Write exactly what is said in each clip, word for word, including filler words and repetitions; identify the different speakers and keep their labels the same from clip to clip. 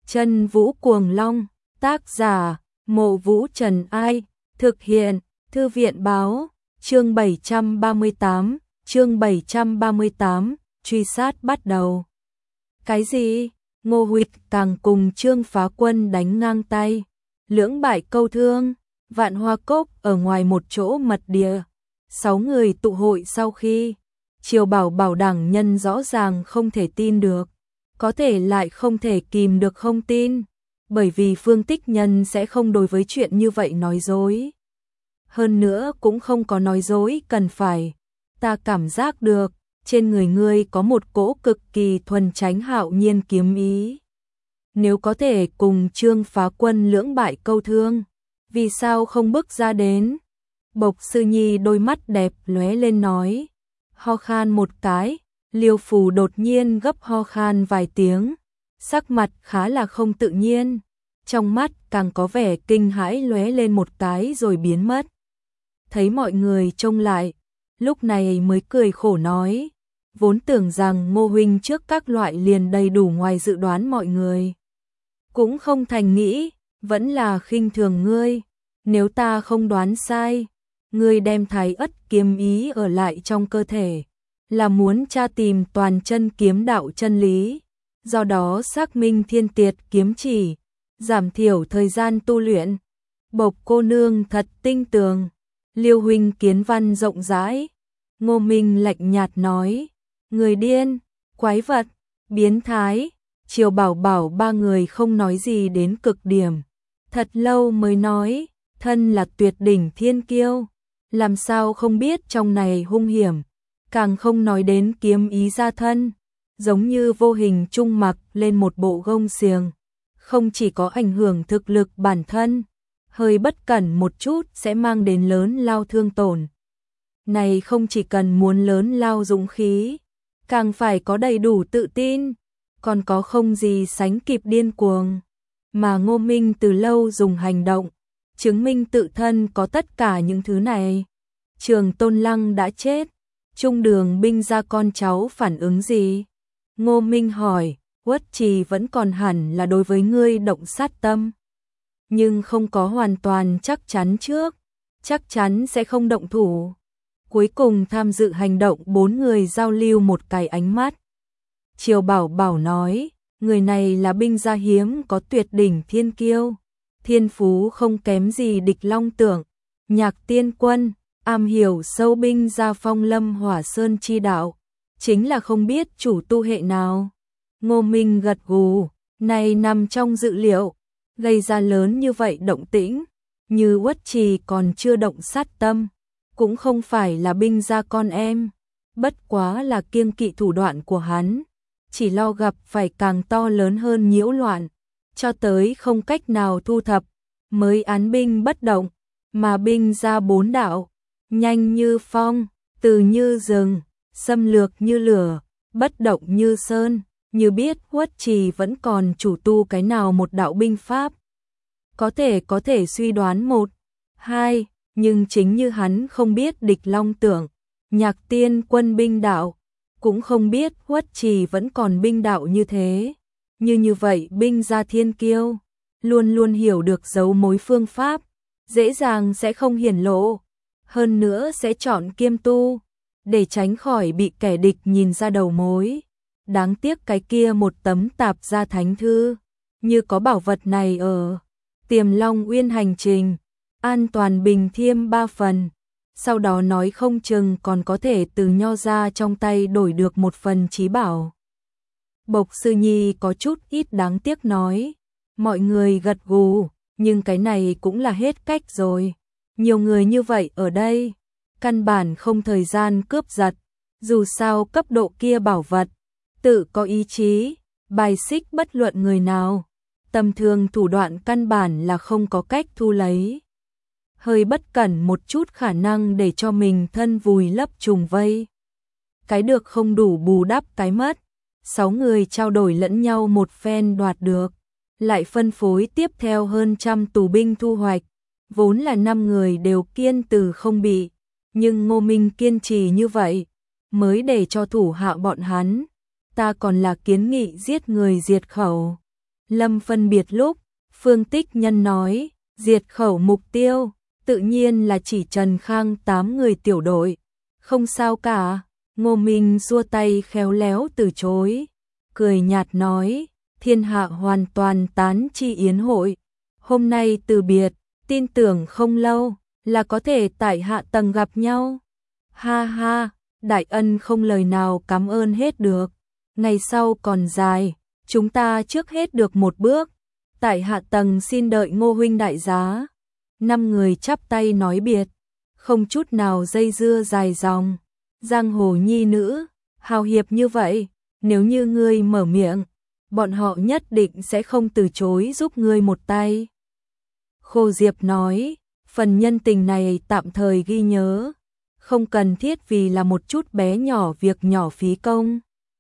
Speaker 1: Chân Vũ Cuồng Long, tác giả, Mộ Vũ Trần Ai, thực hiện, Thư viện Báo, chương bảy trăm ba mươi tám, chương bảy trăm ba mươi tám, truy sát bắt đầu. Cái gì? Ngô Huỵch càng cùng Trương Phá Quân đánh ngang tay, lưỡng bại câu thương, Vạn Hoa Cốc ở ngoài một chỗ mật địa. Sáu người tụ hội sau khi Triều Bảo Bảo đảng nhân rõ ràng không thể tin được, có thể lại không thể kìm được không tin, bởi vì Phương Tích Nhân sẽ không đối với chuyện như vậy nói dối. Hơn nữa cũng không có nói dối cần phải, ta cảm giác được, trên người ngươi có một cỗ cực kỳ thuần tránh hạo nhiên kiếm ý. Nếu có thể cùng Trương Phá Quân lưỡng bại câu thương, vì sao không bước ra đến? Bộc Sư Nhi đôi mắt đẹp lóe lên nói, ho khan một cái, Liêu Phù đột nhiên gấp ho khan vài tiếng, sắc mặt khá là không tự nhiên, trong mắt càng có vẻ kinh hãi lóe lên một cái rồi biến mất. Thấy mọi người trông lại, lúc này mới cười khổ nói, vốn tưởng rằng Ngô huynh trước các loại liền đầy đủ ngoài dự đoán mọi người. Cũng không thành nghĩ, vẫn là khinh thường ngươi, nếu ta không đoán sai, ngươi đem Thái Ất kiếm ý ở lại trong cơ thể, là muốn tra tìm toàn chân kiếm đạo chân lý, do đó xác minh thiên tiệt kiếm chỉ, giảm thiểu thời gian tu luyện. Bộc cô nương thật tinh tường, Liêu huynh kiến văn rộng rãi. Ngô Minh lạnh nhạt nói, người điên, quái vật, biến thái. Triều Bảo Bảo ba người không nói gì đến cực điểm, thật lâu mới nói, thân là tuyệt đỉnh thiên kiêu, làm sao không biết trong này hung hiểm, càng không nói đến kiếm ý ra thân, giống như vô hình trung mặc lên một bộ gông xiềng, không chỉ có ảnh hưởng thực lực bản thân, hơi bất cẩn một chút sẽ mang đến lớn lao thương tổn. Này không chỉ cần muốn lớn lao dũng khí, càng phải có đầy đủ tự tin, còn có không gì sánh kịp điên cuồng. Mà Ngô Minh từ lâu dùng hành động, chứng minh tự thân có tất cả những thứ này. Trường Tôn Lăng đã chết, Trung Đường binh ra con cháu phản ứng gì? Ngô Minh hỏi, Uất Trì vẫn còn hẳn là đối với ngươi động sát tâm, nhưng không có hoàn toàn chắc chắn trước, chắc chắn sẽ không động thủ. Cuối cùng tham dự hành động bốn người giao lưu một cái ánh mắt. Triều Bảo Bảo nói, người này là binh gia hiếm có tuyệt đỉnh thiên kiêu, thiên phú không kém gì Địch Long Tưởng, Nhạc Tiên Quân, am hiểu sâu binh gia phong lâm hỏa sơn chi đạo, chính là không biết chủ tu hệ nào. Ngô Minh gật gù, này nằm trong dự liệu, gây ra lớn như vậy động tĩnh, như Uất Trì còn chưa động sát tâm, cũng không phải là binh gia con em, bất quá là kiêng kỵ thủ đoạn của hắn, chỉ lo gặp phải càng to lớn hơn nhiễu loạn, cho tới không cách nào thu thập, mới án binh bất động, mà binh gia bốn đạo, nhanh như phong, từ như rừng, xâm lược như lửa, bất động như sơn, như biết Uất Trì vẫn còn chủ tu cái nào một đạo binh pháp. Có thể có thể suy đoán một, hai, nhưng chính như hắn không biết Địch Long Tưởng, Nhạc Tiên Quân binh đạo, cũng không biết Uất Trì vẫn còn binh đạo như thế. Như như vậy binh gia thiên kiêu, luôn luôn hiểu được dấu mối phương pháp, dễ dàng sẽ không hiển lộ, hơn nữa sẽ chọn kiêm tu, để tránh khỏi bị kẻ địch nhìn ra đầu mối. Đáng tiếc cái kia một tấm tạp gia thánh thư, như có bảo vật này ở Tiềm Long Uyên hành trình, an toàn bình thiêm ba phần, sau đó nói không chừng còn có thể từ nho ra trong tay đổi được một phần chí bảo. Bộc Sư Nhi có chút ít đáng tiếc nói, mọi người gật gù, nhưng cái này cũng là hết cách rồi. Nhiều người như vậy ở đây, căn bản không thời gian cướp giật, dù sao cấp độ kia bảo vật, tự có ý chí, bài xích bất luận người nào, tầm thường thủ đoạn căn bản là không có cách thu lấy. Hơi bất cẩn một chút khả năng để cho mình thân vùi lấp trùng vây. Cái được không đủ bù đắp cái mất, sáu người trao đổi lẫn nhau một phen đoạt được, lại phân phối tiếp theo hơn trăm tù binh thu hoạch, vốn là năm người đều kiên từ không bị, nhưng Ngô Minh kiên trì như vậy, mới để cho thủ hạ bọn hắn, ta còn là kiến nghị giết người diệt khẩu. Lâm phân biệt lúc, Phương Tích Nhân nói, diệt khẩu mục tiêu, tự nhiên là chỉ Trần Khang tám người tiểu đội. Không sao cả, Ngô Minh giơ tay khéo léo từ chối, cười nhạt nói, thiên hạ hoàn toàn tán chi yến hội. Hôm nay từ biệt, tin tưởng không lâu là có thể tại hạ tầng gặp nhau. Ha ha, đại ân không lời nào cảm ơn hết được. Ngày sau còn dài, chúng ta trước hết được một bước. Tại hạ tầng xin đợi Ngô huynh đại giá. Năm người chắp tay nói biệt, không chút nào dây dưa dài dòng. Giang hồ nhi nữ, hào hiệp như vậy, nếu như ngươi mở miệng, bọn họ nhất định sẽ không từ chối giúp ngươi một tay. Khô Diệp nói, phần nhân tình này tạm thời ghi nhớ, không cần thiết vì là một chút bé nhỏ việc nhỏ phí công.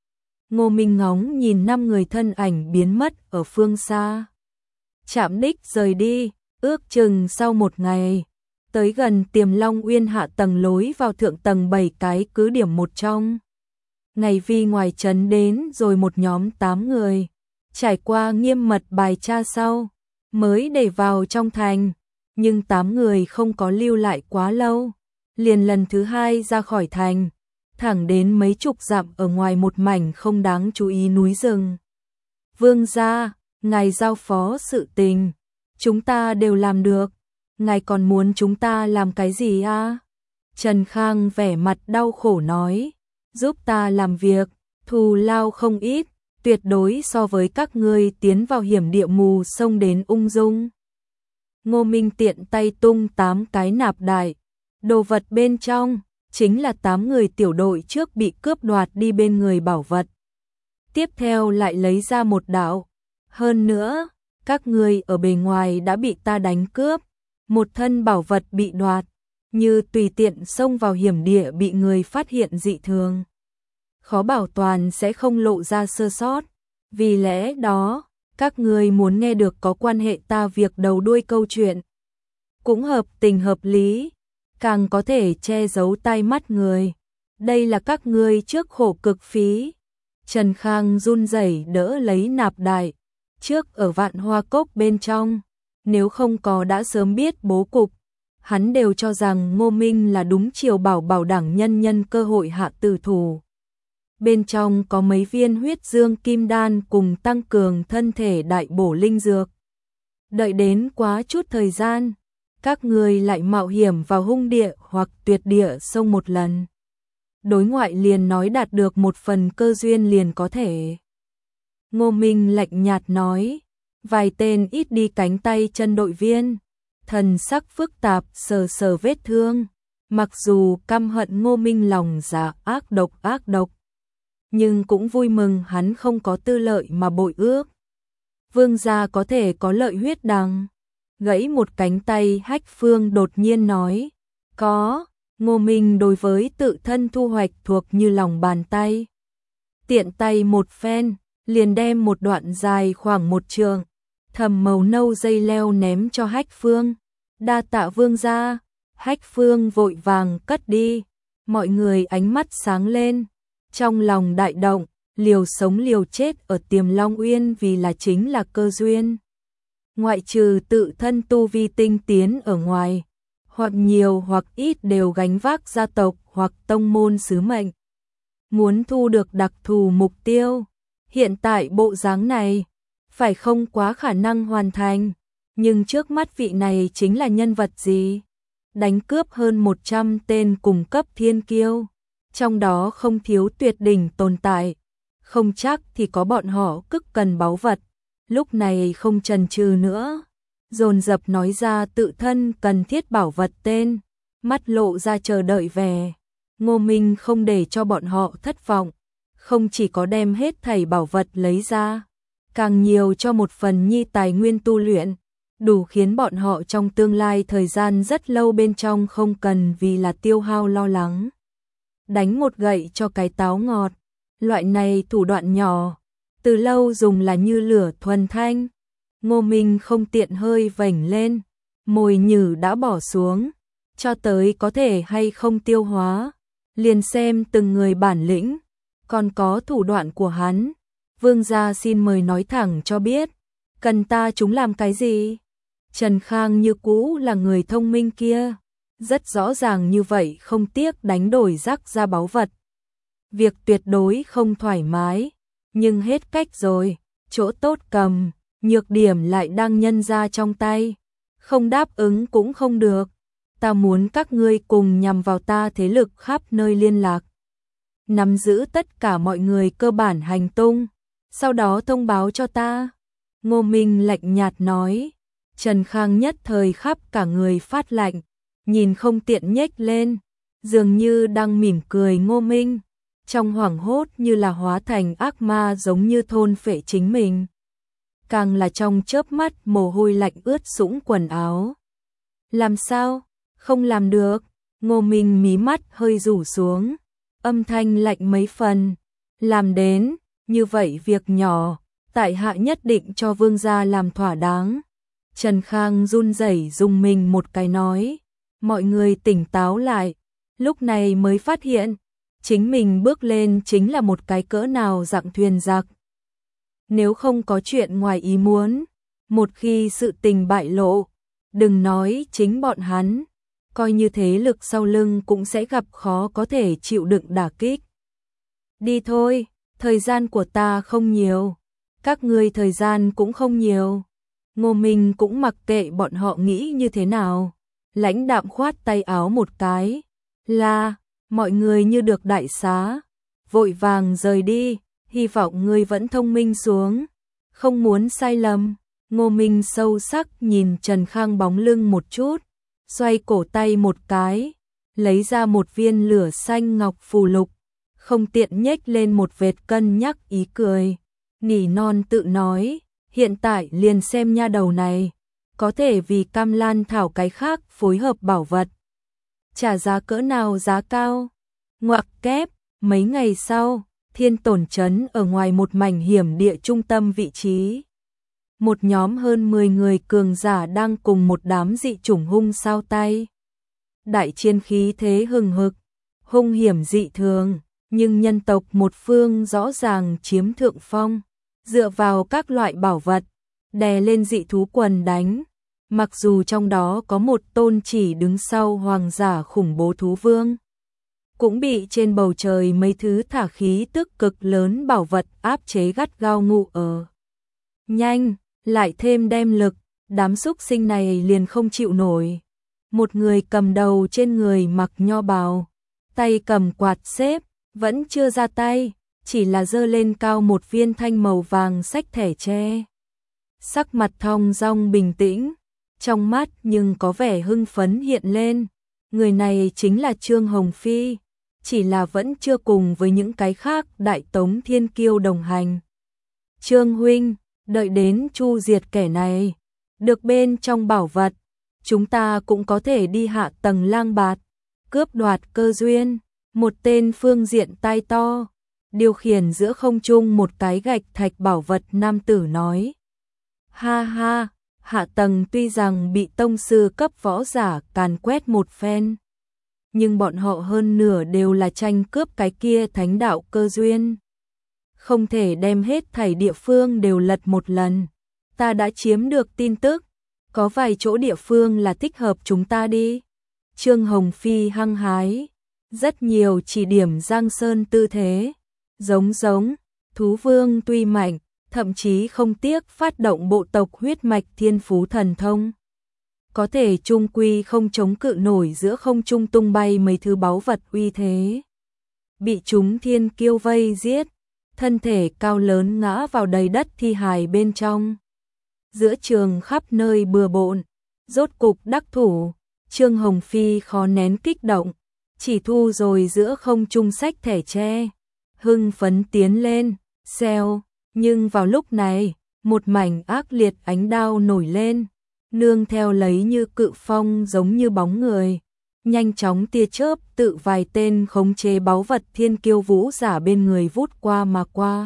Speaker 1: Ngô Minh ngóng nhìn năm người thân ảnh biến mất ở phương xa. Chạm đích rời đi, ước chừng sau một ngày, tới gần Tiềm Long Uyên hạ tầng lối vào thượng tầng bảy cái cứ điểm một trong. Ngày vi ngoài trấn đến rồi một nhóm tám người, trải qua nghiêm mật bài tra sau, mới để vào trong thành, nhưng tám người không có lưu lại quá lâu, liền lần thứ hai ra khỏi thành, thẳng đến mấy chục dặm ở ngoài một mảnh không đáng chú ý núi rừng. Vương gia, ngài giao phó sự tình, chúng ta đều làm được, ngài còn muốn chúng ta làm cái gì à? Trần Khang vẻ mặt đau khổ nói, giúp ta làm việc, thù lao không ít, tuyệt đối so với các ngươi tiến vào hiểm địa mù sông đến ung dung. Ngô Minh tiện tay tung tám cái nạp đại, đồ vật bên trong chính là tám người tiểu đội trước bị cướp đoạt đi bên người bảo vật. Tiếp theo lại lấy ra một đạo, hơn nữa, các ngươi ở bề ngoài đã bị ta đánh cướp, một thân bảo vật bị đoạt, như tùy tiện xông vào hiểm địa bị người phát hiện dị thường, khó bảo toàn sẽ không lộ ra sơ sót. Vì lẽ đó, các ngươi muốn nghe được có quan hệ ta việc đầu đuôi câu chuyện, cũng hợp tình hợp lý, càng có thể che giấu tai mắt người. Đây là các ngươi trước khổ cực phí. Trần Khang run rẩy đỡ lấy nạp đại, trước ở Vạn Hoa Cốc bên trong, nếu không có đã sớm biết bố cục, hắn đều cho rằng Ngô Minh là đúng chiều bảo bảo đẳng nhân nhân cơ hội hạ tử thủ. Bên trong có mấy viên huyết dương kim đan cùng tăng cường thân thể đại bổ linh dược. Đợi đến quá chút thời gian, các người lại mạo hiểm vào hung địa hoặc tuyệt địa sông một lần. Đối ngoại liền nói đạt được một phần cơ duyên liền có thể. Ngô Minh lạnh nhạt nói, vài tên ít đi cánh tay chân đội viên, thần sắc phức tạp sờ sờ vết thương, mặc dù căm hận Ngô Minh lòng dạ ác độc ác độc, nhưng cũng vui mừng hắn không có tư lợi mà bội ước. Vương gia có thể có lợi huyết đằng. Gãy một cánh tay Hách Phương đột nhiên nói, có. Ngô Minh đối với tự thân thu hoạch thuộc như lòng bàn tay. Tiện tay một phen, liền đem một đoạn dài khoảng một trượng, thầm màu nâu dây leo ném cho Hách Phương. Đa tạ vương gia. Hách Phương vội vàng cất đi. Mọi người ánh mắt sáng lên, trong lòng đại động, liều sống liều chết ở Tiềm Long Uyên vì là chính là cơ duyên. Ngoại trừ tự thân tu vi tinh tiến ở ngoài, hoặc nhiều hoặc ít đều gánh vác gia tộc hoặc tông môn sứ mệnh. Muốn thu được đặc thù mục tiêu, hiện tại bộ dáng này, phải không quá khả năng hoàn thành, nhưng trước mắt vị này chính là nhân vật gì? Đánh cướp hơn một trăm tên cùng cấp thiên kiêu, trong đó không thiếu tuyệt đỉnh tồn tại, không chắc thì có bọn họ cực cần báu vật. Lúc này không chần chừ nữa, dồn dập nói ra tự thân cần thiết bảo vật tên, mắt lộ ra chờ đợi vẻ. Ngô Minh không để cho bọn họ thất vọng, không chỉ có đem hết thảy bảo vật lấy ra, càng nhiều cho một phần nhi tài nguyên tu luyện, đủ khiến bọn họ trong tương lai thời gian rất lâu bên trong không cần vì là tiêu hao lo lắng. Đánh một gậy cho cái táo ngọt, loại này thủ đoạn nhỏ, từ lâu dùng là như lửa thuần thanh. Ngô Minh không tiện hơi vểnh lên, mồi nhử đã bỏ xuống, cho tới có thể hay không tiêu hóa, liền xem từng người bản lĩnh, còn có thủ đoạn của hắn. Vương gia xin mời nói thẳng cho biết, Cần ta chúng làm cái gì? Trần Khang như cũ là người thông minh kia, rất rõ ràng như vậy không tiếc đánh đổi rắc ra báu vật. Việc tuyệt đối không thoải mái, nhưng hết cách rồi, chỗ tốt cầm, nhược điểm lại đang nhân ra trong tay, không đáp ứng cũng không được. Ta muốn các ngươi cùng nhằm vào ta thế lực khắp nơi liên lạc, nắm giữ tất cả mọi người cơ bản hành tung, sau đó thông báo cho ta. Ngô Minh lạnh nhạt nói. Trần Khang nhất thời khắp cả người phát lạnh, nhìn không tiện nhếch lên, dường như đang mỉm cười Ngô Minh, trong hoảng hốt như là hóa thành ác ma giống như thôn phệ chính mình. Càng là trong chớp mắt mồ hôi lạnh ướt sũng quần áo. Làm sao? Không làm được. Ngô Minh mí mắt hơi rủ xuống, âm thanh lạnh mấy phần. Làm đến, như vậy việc nhỏ, tại hạ nhất định cho vương gia làm thỏa đáng. Trần Khang run rẩy dùng mình một cái nói. Mọi người tỉnh táo lại, lúc này mới phát hiện, chính mình bước lên chính là một cái cỡ nào dạng thuyền giặc. Nếu không có chuyện ngoài ý muốn, một khi sự tình bại lộ, đừng nói chính bọn hắn, coi như thế lực sau lưng cũng sẽ gặp khó có thể chịu đựng đả kích. Đi thôi, thời gian của ta không nhiều, các ngươi thời gian cũng không nhiều. Ngô Minh cũng mặc kệ bọn họ nghĩ như thế nào, lãnh đạm khoát tay áo một cái, là, mọi người như được đại xá, vội vàng rời đi, hy vọng ngươi vẫn thông minh xuống, không muốn sai lầm. Ngô Minh sâu sắc nhìn Trần Khang bóng lưng một chút, xoay cổ tay một cái, lấy ra một viên lửa xanh ngọc phù lục, không tiện nhếch lên một vệt cân nhắc ý cười, nỉ non tự nói. Hiện tại liền xem nha đầu này, có thể vì Cam Lan Thảo cái khác phối hợp bảo vật. Trả giá cỡ nào giá cao? Ngoặc kép, mấy ngày sau, Thiên Tổn Trấn ở ngoài một mảnh hiểm địa trung tâm vị trí. Một nhóm hơn mười người cường giả đang cùng một đám dị chủng hung sao tay. Đại chiến khí thế hừng hực, hung hiểm dị thường, nhưng nhân tộc một phương rõ ràng chiếm thượng phong. Dựa vào các loại bảo vật, đè lên dị thú quần đánh, mặc dù trong đó có một tôn chỉ đứng sau hoàng giả khủng bố thú vương, cũng bị trên bầu trời mấy thứ thả khí tức cực lớn bảo vật áp chế gắt gao ngụ ở. Nhanh, lại thêm đem lực, đám xúc sinh này liền không chịu nổi. Một người cầm đầu trên người mặc nho bào, tay cầm quạt xếp, vẫn chưa ra tay, chỉ là giơ lên cao một viên thanh màu vàng sách thẻ tre. Sắc mặt thong dong bình tĩnh, trong mắt nhưng có vẻ hưng phấn hiện lên. Người này chính là Trương Hồng Phi, chỉ là vẫn chưa cùng với những cái khác đại tống thiên kiêu đồng hành. Trương huynh, đợi đến chu diệt kẻ này, được bên trong bảo vật, chúng ta cũng có thể đi hạ tầng lang bạt, cướp đoạt cơ duyên. Một tên phương diện tai to, điều khiển giữa không trung một cái gạch thạch bảo vật nam tử nói. Ha ha, hạ tầng tuy rằng bị tông sư cấp võ giả càn quét một phen, nhưng bọn họ hơn nửa đều là tranh cướp cái kia thánh đạo cơ duyên. Không thể đem hết thảy địa phương đều lật một lần. Ta đã chiếm được tin tức, có vài chỗ địa phương là thích hợp chúng ta đi. Trương Hồng Phi hăng hái, rất nhiều chỉ điểm Giang Sơn tư thế. Giống giống, thú vương tuy mạnh, thậm chí không tiếc phát động bộ tộc huyết mạch thiên phú thần thông. Có thể chung quy không chống cự nổi giữa không trung tung bay mấy thứ báu vật uy thế. Bị chúng thiên kiêu vây giết, thân thể cao lớn ngã vào đầy đất thi hài bên trong. Giữa trường khắp nơi bừa bộn, rốt cục đắc thủ, Trương Hồng Phi khó nén kích động, chỉ thu rồi giữa không trung sách thẻ tre. Hưng phấn tiến lên, xèo, nhưng vào lúc này, một mảnh ác liệt ánh đao nổi lên, nương theo lấy như cự phong giống như bóng người, nhanh chóng tia chớp tự vài tên khống chế báu vật thiên kiêu vũ giả bên người vút qua mà qua.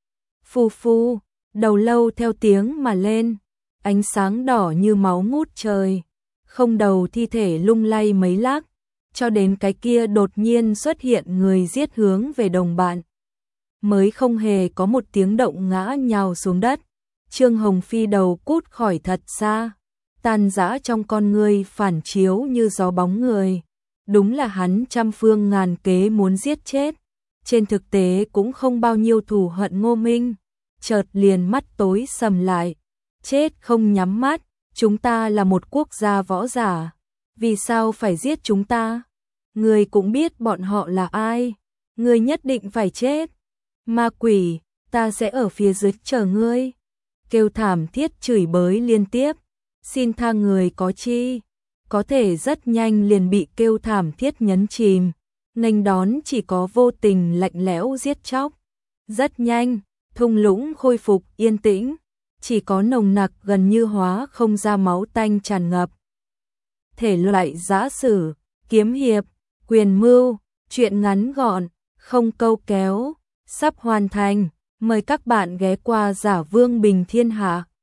Speaker 1: Phù phù, đầu lâu theo tiếng mà lên, ánh sáng đỏ như máu ngút trời, không đầu thi thể lung lay mấy lát, cho đến cái kia đột nhiên xuất hiện người giết hướng về đồng bạn. Mới không hề có một tiếng động ngã nhào xuống đất, Trương Hồng Phi đầu cút khỏi thật xa, tan rã trong con ngươi phản chiếu như gió bóng người. Đúng là hắn trăm phương ngàn kế muốn giết chết, trên thực tế cũng không bao nhiêu thù hận Ngô Minh. Chợt liền mắt tối sầm lại, chết không nhắm mắt, chúng ta là một quốc gia võ giả, vì sao phải giết chúng ta? Ngươi cũng biết bọn họ là ai, ngươi nhất định phải chết. Ma quỷ, ta sẽ ở phía dưới chờ ngươi. Kêu thảm thiết chửi bới liên tiếp, xin tha người có chi, có thể rất nhanh liền bị kêu thảm thiết nhấn chìm, nghênh đón chỉ có vô tình lạnh lẽo giết chóc. Rất nhanh, thung lũng khôi phục yên tĩnh, chỉ có nồng nặc gần như hóa không ra máu tanh tràn ngập. Thể loại giã sử, kiếm hiệp, quyền mưu, truyện ngắn gọn, không câu kéo, sắp hoàn thành. Mời các bạn ghé qua Giả Vương Bình Thiên Hạ.